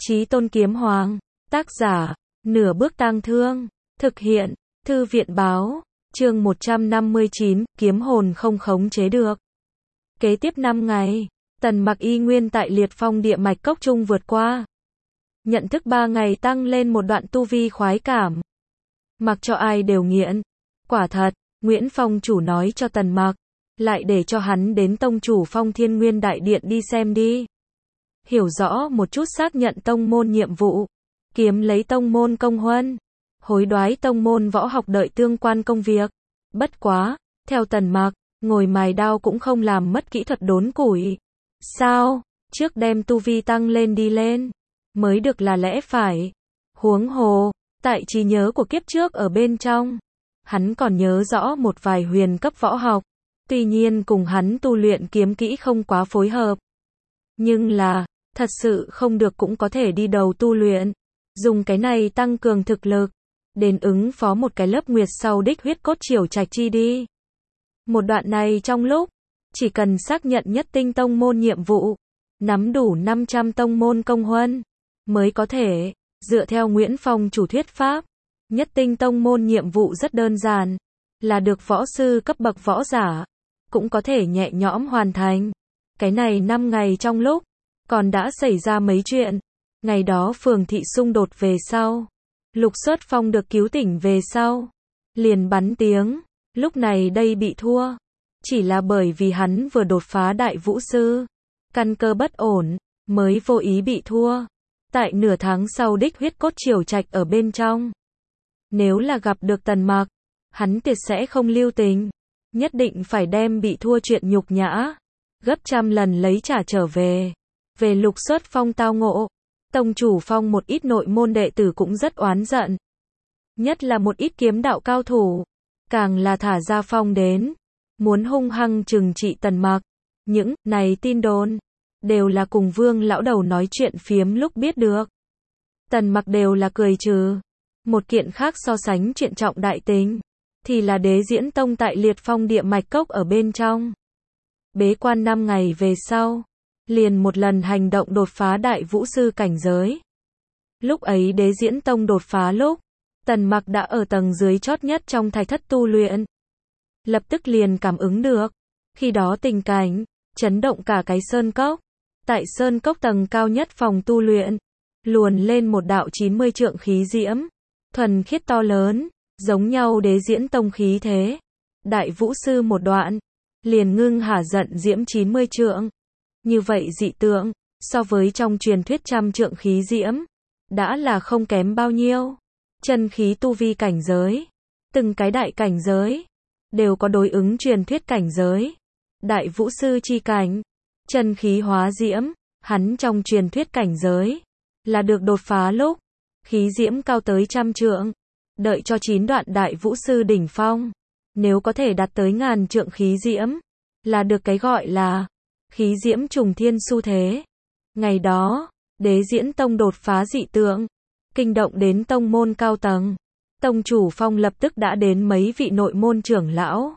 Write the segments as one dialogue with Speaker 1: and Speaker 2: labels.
Speaker 1: Chí Tôn Kiếm Hoàng, tác giả, Nửa Bước Tang Thương, thực hiện, Thư viện báo, chương 159, kiếm hồn không khống chế được. Kế tiếp 5 ngày, Tần Mặc y nguyên tại Liệt Phong địa mạch cốc trung vượt qua. Nhận thức 3 ngày tăng lên một đoạn tu vi khoái cảm. Mặc cho ai đều nghiện. Quả thật, Nguyễn Phong chủ nói cho Tần Mặc, lại để cho hắn đến tông chủ Phong Thiên Nguyên Đại Điện đi xem đi. Hiểu rõ một chút xác nhận tông môn nhiệm vụ, kiếm lấy tông môn công huân, hối đoái tông môn võ học đợi tương quan công việc. Bất quá, theo Tần Mặc, ngồi mài đao cũng không làm mất kỹ thuật đốn củi. Sao? Trước đem tu vi tăng lên đi lên, mới được là lẽ phải. Huống hồ, tại trí nhớ của kiếp trước ở bên trong, hắn còn nhớ rõ một vài huyền cấp võ học, tuy nhiên cùng hắn tu luyện kiếm kỹ không quá phối hợp. Nhưng là, thật sự không được cũng có thể đi đầu tu luyện, dùng cái này tăng cường thực lực, đến ứng phó một cái lớp nguyệt sau đích huyết cốt triều trạch chi đi. Một đoạn này trong lúc, chỉ cần xác nhận nhất tinh tông môn nhiệm vụ, nắm đủ 500 tông môn công huân, mới có thể, dựa theo Nguyễn Phong chủ thuyết pháp, nhất tinh tông môn nhiệm vụ rất đơn giản, là được võ sư cấp bậc võ giả, cũng có thể nhẹ nhõm hoàn thành. Cái này 5 ngày trong lúc, còn đã xảy ra mấy chuyện. Ngày đó phường thị xung đột về sau, Lục Xuất Phong được cứu tỉnh về sau, liền bắn tiếng, lúc này đây bị thua, chỉ là bởi vì hắn vừa đột phá đại vũ sư, căn cơ bất ổn, mới vô ý bị thua. Tại nửa tháng sau đích huyết cốt triều trạch ở bên trong, nếu là gặp được Tần Mặc, hắn tuyệt sẽ không lưu tình, nhất định phải đem bị thua chuyện nhục nhã gấp trăm lần lấy trả trở về. Về Lục Xuất Phong tao ngộ, tông chủ Phong một ít nội môn đệ tử cũng rất oán giận, nhất là một ít kiếm đạo cao thủ, càng là thả ra phong đến, muốn hung hăng trừng trị Tần Mặc. Những này tin đồn đều là cùng Vương lão đầu nói chuyện phiếm lúc biết được. Tần Mặc đều là cười trừ. Một kiện khác so sánh chuyện trọng đại tính, thì là Đế Diễn Tông tại Liệt Phong địa mạch cốc ở bên trong. Bế quan 5 ngày về sau, liền một lần hành động đột phá đại vũ sư cảnh giới. Lúc ấy Đế Diễn Tông đột phá lúc, Tần Mặc đã ở tầng dưới chót nhất trong thạch thất tu luyện. Lập tức liền cảm ứng được, khi đó tình cảnh, chấn động cả cái sơn cốc. Tại sơn cốc tầng cao nhất phòng tu luyện, luồn lên một đạo 90 trượng khí diễm, thuần khiết to lớn, giống nhau Đế Diễn Tông khí thế. Đại vũ sư một đoạn, liền ngưng hả giận diễm 90 trượng. Như vậy dị tượng, so với trong truyền thuyết trăm trượng khí diễm, đã là không kém bao nhiêu. Chân khí tu vi cảnh giới, từng cái đại cảnh giới, đều có đối ứng truyền thuyết cảnh giới. Đại vũ sư chi cảnh, chân khí hóa diễm, hắn trong truyền thuyết cảnh giới, là được đột phá lúc, khí diễm cao tới trăm trượng. Đợi cho 9 đoạn đại vũ sư đỉnh phong, nếu có thể đạt tới ngàn trượng khí diễm, là được cái gọi là khí diễm trùng thiên xu thế. Ngày đó, Đế Diễn Tông đột phá dị tượng, kinh động đến tông môn cao tầng. Tông chủ Phong lập tức đã đến mấy vị nội môn trưởng lão,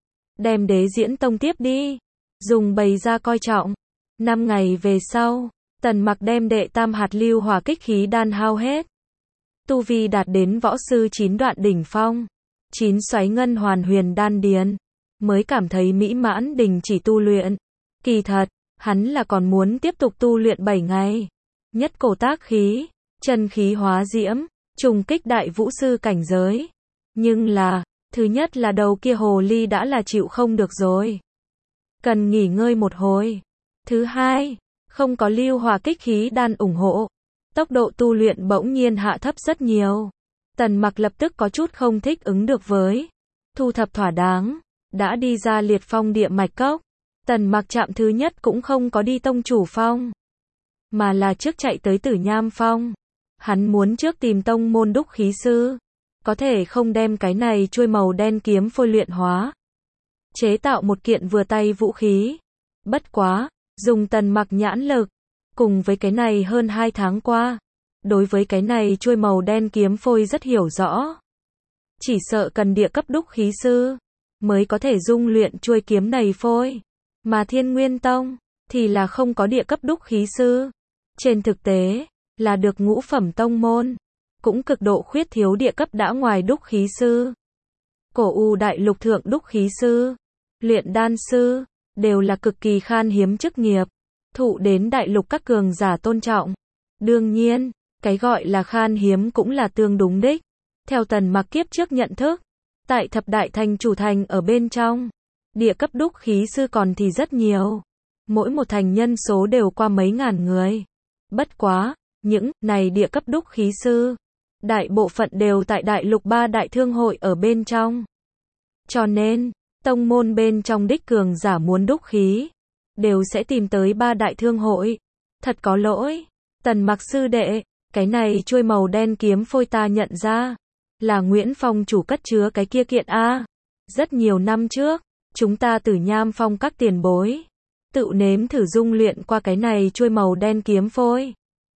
Speaker 1: đem Đế Diễn Tông tiếp đi, dùng bày ra coi trọng. 5 ngày về sau, Tần Mặc đem đệ tam hạt lưu hỏa kích khí đan hao hết, tu vi đạt đến võ sư 9 đoạn đỉnh phong, 9 xoáy ngân hoàn huyền đan điền, mới cảm thấy mỹ mãn đình chỉ tu luyện. Kỳ thật, hắn là còn muốn tiếp tục tu luyện 7 ngày. Nhất cổ tác khí, chân khí hóa diễm, trùng kích đại vũ sư cảnh giới. Nhưng là, thứ nhất là đầu kia hồ ly đã là chịu không được rồi, cần nghỉ ngơi một hồi. Thứ hai, không có lưu hỏa kích khí đan ủng hộ, tốc độ tu luyện bỗng nhiên hạ thấp rất nhiều. Tần Mặc lập tức có chút không thích ứng được với. Thu thập thỏa đáng, đã đi ra Liệt Phong địa mạch cốc. Tần Mặc chạm thứ nhất cũng không có đi tông chủ Phong, mà là trước chạy tới Tử Nham Phong. Hắn muốn trước tìm tông môn đúc khí sư, có thể không đem cái này chuôi màu đen kiếm phôi luyện hóa, chế tạo một kiện vừa tay vũ khí. Bất quá, dùng Tần Mặc nhãn lực, cùng với cái này hơn 2 tháng qua, đối với cái này chuôi màu đen kiếm phôi rất hiểu rõ. Chỉ sợ cần địa cấp đúc khí sư, mới có thể dung luyện chuôi kiếm này phôi. Mà Thiên Nguyên Tông, thì là không có địa cấp đúc khí sư. Trên thực tế, là được ngũ phẩm tông môn, cũng cực độ khuyết thiếu địa cấp đã ngoài đúc khí sư. Cổ U đại lục thượng đúc khí sư, luyện đan sư, đều là cực kỳ khan hiếm chức nghiệp, thụ đến đại lục các cường giả tôn trọng. Đương nhiên, cái gọi là khan hiếm cũng là tương đúng đích. Theo Tần Mặc kiếp trước nhận thức, tại thập đại thành chủ thành ở bên trong, địa cấp đúc khí sư còn thì rất nhiều. Mỗi một thành nhân số đều qua mấy ngàn người. Bất quá, những này địa cấp đúc khí sư, đại bộ phận đều tại đại lục ba đại thương hội ở bên trong. Cho nên, tông môn bên trong đích cường giả muốn đúc khí, đều sẽ tìm tới ba đại thương hội. Thật có lỗi, Tần Mặc sư đệ, cái này chuôi màu đen kiếm phôi ta nhận ra, là Nguyễn Phong chủ cất chứa cái kia kiện a. Rất nhiều năm trước, chúng ta Tử Nham Phong các tiền bối, tự nếm thử dung luyện qua cái này chuôi màu đen kiếm phôi,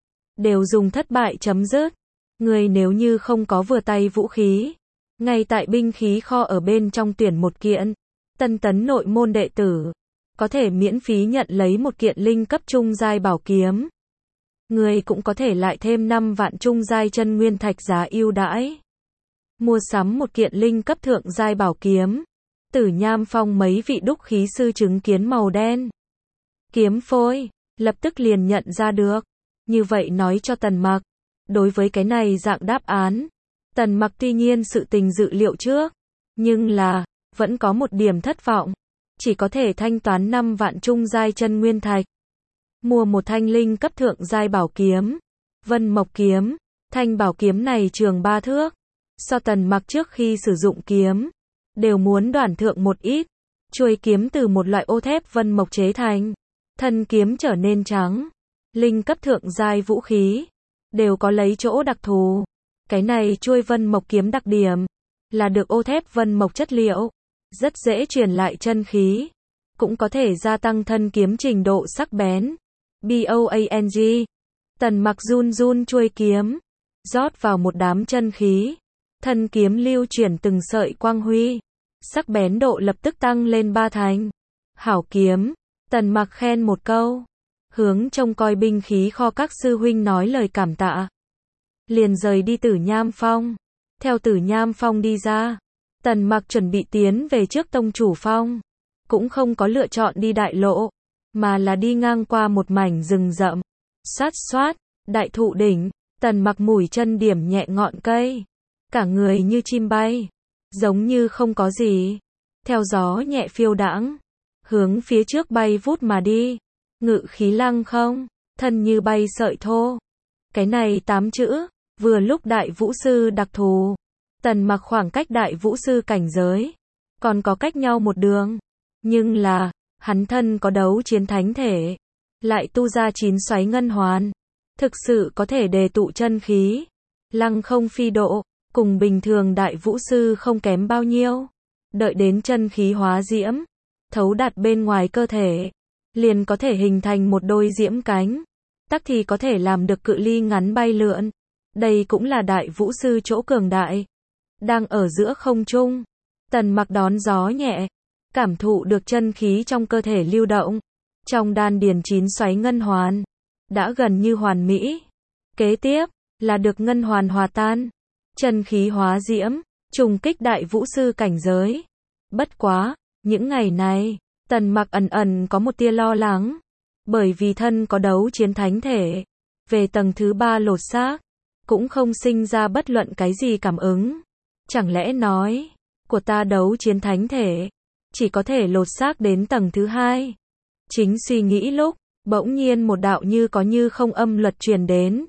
Speaker 1: đều dùng thất bại chấm dứt. Người nếu như không có vừa tay vũ khí, ngay tại binh khí kho ở bên trong tuyển một kiện, tân tấn nội môn đệ tử, có thể miễn phí nhận lấy một kiện linh cấp trung giai bảo kiếm. Người cũng có thể lại thêm 5 vạn trung giai chân nguyên thạch giá ưu đãi. Mua sắm một kiện linh cấp thượng giai bảo kiếm. Tử Nham Phong mấy vị đúc khí sư chứng kiến màu đen kiếm phôi, lập tức liền nhận ra được. Như vậy nói cho Tần Mặc, đối với cái này dạng đáp án, Tần Mặc tuy nhiên sự tình dự liệu trước, nhưng là, vẫn có một điểm thất vọng. Chỉ có thể thanh toán 5 vạn trung giai chân nguyên thạch. Mua một thanh linh cấp thượng giai bảo kiếm. Vân Mộc kiếm. Thanh bảo kiếm này trường 3 thước. So Tần Mặc trước khi sử dụng kiếm, đều muốn đoản thượng một ít. Chuôi kiếm từ một loại ô thép vân mộc chế thành. Thân kiếm trở nên trắng. Linh cấp thượng giai vũ khí, đều có lấy chỗ đặc thù. Cái này chuôi vân mộc kiếm đặc điểm, là được ô thép vân mộc chất liệu. Rất dễ truyền lại chân khí. Cũng có thể gia tăng thân kiếm trình độ sắc bén. BOANG. Tần Mặc run run chuôi kiếm, rót vào một đám chân khí. Thân kiếm lưu chuyển từng sợi quang huy. Sắc bén độ lập tức tăng lên 3 thành. Hảo kiếm. Tần Mặc khen một câu. Hướng trông coi binh khí kho các sư huynh nói lời cảm tạ. Liền rời đi Tử Nham Phong. Theo Tử Nham Phong đi ra, Tần Mặc chuẩn bị tiến về trước tông chủ phong. Cũng không có lựa chọn đi đại lộ, mà là đi ngang qua một mảnh rừng rậm. Xoát xoát, đại thụ đỉnh, Tần Mặc mũi chân điểm nhẹ ngọn cây. Cả người như chim bay, giống như không có gì. Theo gió nhẹ phiêu đãng, hướng phía trước bay vút mà đi. Ngự khí lăng không, thân như bay sợi thô. Cái này 8 chữ, vừa lúc đại vũ sư đặc thù. Tần Mặc khoảng cách đại vũ sư cảnh giới, còn có cách nhau một đường. Nhưng là, hắn thân có đấu chiến thánh thể, lại tu ra 9 xoáy ngân hoàn. Thực sự có thể đề tụ chân khí, lăng không phi độ, cùng bình thường đại vũ sư không kém bao nhiêu. Đợi đến chân khí hóa diễm, thấu đạt bên ngoài cơ thể, liền có thể hình thành một đôi diễm cánh. Tắc thì có thể làm được cự ly ngắn bay lượn. Đây cũng là đại vũ sư chỗ cường đại. Đang ở giữa không trung, Tần Mặc đón gió nhẹ, cảm thụ được chân khí trong cơ thể lưu động. Trong đan điền 9 xoáy ngân hoàn, đã gần như hoàn mỹ. Kế tiếp, là được ngân hoàn hòa tan, chân khí hóa diễm, trùng kích đại vũ sư cảnh giới. Bất quá, những ngày này, Tần Mặc ẩn ẩn có một tia lo lắng. Bởi vì thân có đấu chiến thánh thể, về tầng thứ 3 lột xác, cũng không sinh ra bất luận cái gì cảm ứng. Chẳng lẽ nói, của ta đấu chiến thánh thể, chỉ có thể lột xác đến tầng thứ 2. Chính suy nghĩ lúc, bỗng nhiên một đạo như có như không âm luật truyền đến.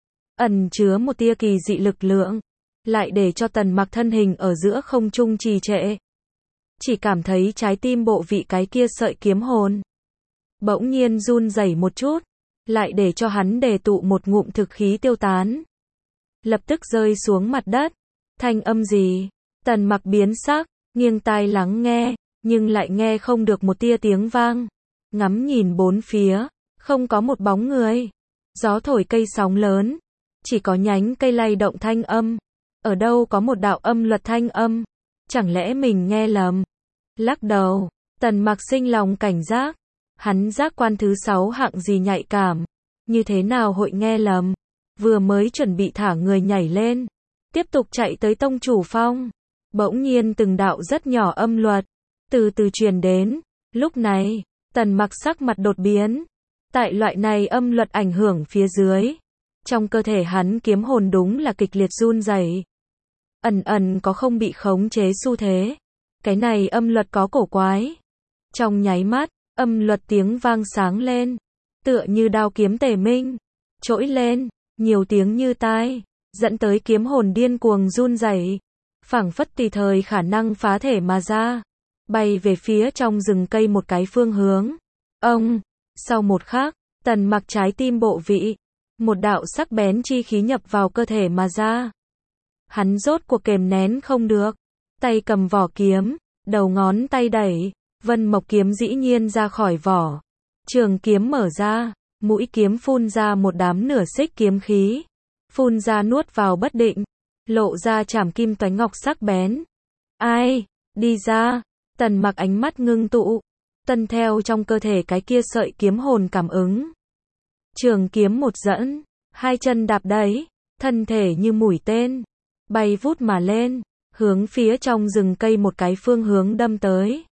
Speaker 1: Ẩn chứa một tia kỳ dị lực lượng, lại để cho Tần Mặc thân hình ở giữa không trung trì trệ. Chỉ cảm thấy trái tim bộ vị cái kia sợi kiếm hồn bỗng nhiên run rẩy một chút, lại để cho hắn đề tụ một ngụm thực khí tiêu tán. Lập tức rơi xuống mặt đất. Thanh âm gì? Tần Mặc biến sắc, nghiêng tai lắng nghe, nhưng lại nghe không được một tia tiếng vang. Ngắm nhìn bốn phía, không có một bóng người. Gió thổi cây sóng lớn, chỉ có nhánh cây lay động thanh âm. Ở đâu có một đạo âm luật thanh âm? Chẳng lẽ mình nghe lầm? Lắc đầu, Tần Mặc sinh lòng cảnh giác. Hắn giác quan thứ 6 hạng gì nhạy cảm, như thế nào hội nghe lầm? vừa mới chuẩn bị thả người nhảy lên, tiếp tục chạy tới tông chủ phong. Bỗng nhiên từng đạo rất nhỏ âm luật, từ từ truyền đến. Lúc này, Tần Mặc sắc mặt đột biến. Tại loại này âm luật ảnh hưởng phía dưới, trong cơ thể hắn kiếm hồn đúng là kịch liệt run rẩy, ẩn ẩn có không bị khống chế xu thế. Cái này âm luật có cổ quái. Trong nháy mắt, âm luật tiếng vang sáng lên, tựa như đao kiếm tề minh, trỗi lên, nhiều tiếng như tai, dẫn tới kiếm hồn điên cuồng run rẩy, phảng phất tùy thời khả năng phá thể mà ra, bay về phía trong rừng cây một cái phương hướng. Ông, sau một khắc, Tần Mặc trái tim bộ vị, một đạo sắc bén chi khí nhập vào cơ thể mà ra. Hắn rốt cuộc kềm nén không được, tay cầm vỏ kiếm, đầu ngón tay đẩy, Vân Mộc kiếm dĩ nhiên ra khỏi vỏ. Trường kiếm mở ra, mũi kiếm phun ra một đám nửa xích kiếm khí, phun ra nuốt vào bất định, lộ ra chảm kim toánh ngọc sắc bén. Ai, đi ra. Tần Mặc ánh mắt ngưng tụ, tuân theo trong cơ thể cái kia sợi kiếm hồn cảm ứng. Trường kiếm một dẫn, hai chân đạp đẩy, thân thể như mũi tên, bay vút mà lên, hướng phía trong rừng cây một cái phương hướng đâm tới.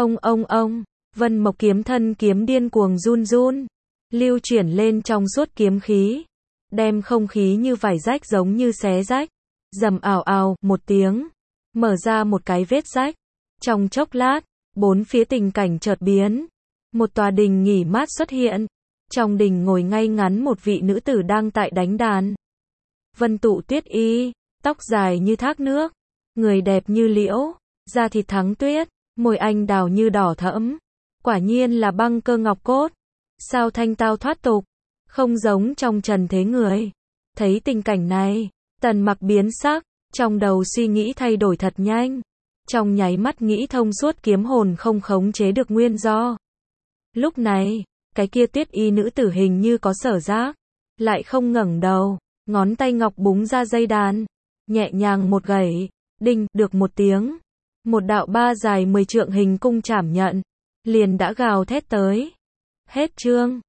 Speaker 1: Ông, Vân Mộc kiếm thân kiếm điên cuồng run run, lưu chuyển lên trong suốt kiếm khí, đem không khí như vải rách giống như xé rách. Rầm ào ào một tiếng, mở ra một cái vết rách. Trong chốc lát, bốn phía tình cảnh chợt biến. Một tòa đình nghỉ mát xuất hiện. Trong đình ngồi ngay ngắn một vị nữ tử đang tại đánh đàn. Vân Tụ Tuyết Y, tóc dài như thác nước, người đẹp như liễu, da thịt thắng tuyết, môi anh đào như đỏ thẫm. Quả nhiên là băng cơ ngọc cốt. Sao thanh tao thoát tục, không giống trong trần thế người. Thấy tình cảnh này, Tần Mặc biến sắc, trong đầu suy nghĩ thay đổi thật nhanh. Trong nháy mắt nghĩ thông suốt kiếm hồn không khống chế được nguyên do. Lúc này, cái kia Tuyết Y nữ tử hình như có sở giác, lại không ngẩng đầu, ngón tay ngọc búng ra dây đàn, nhẹ nhàng một gảy, đinh, được một tiếng. Một đạo ba dài 10 trượng hình cung chảm nhận, liền đã gào thét tới. Hết chương.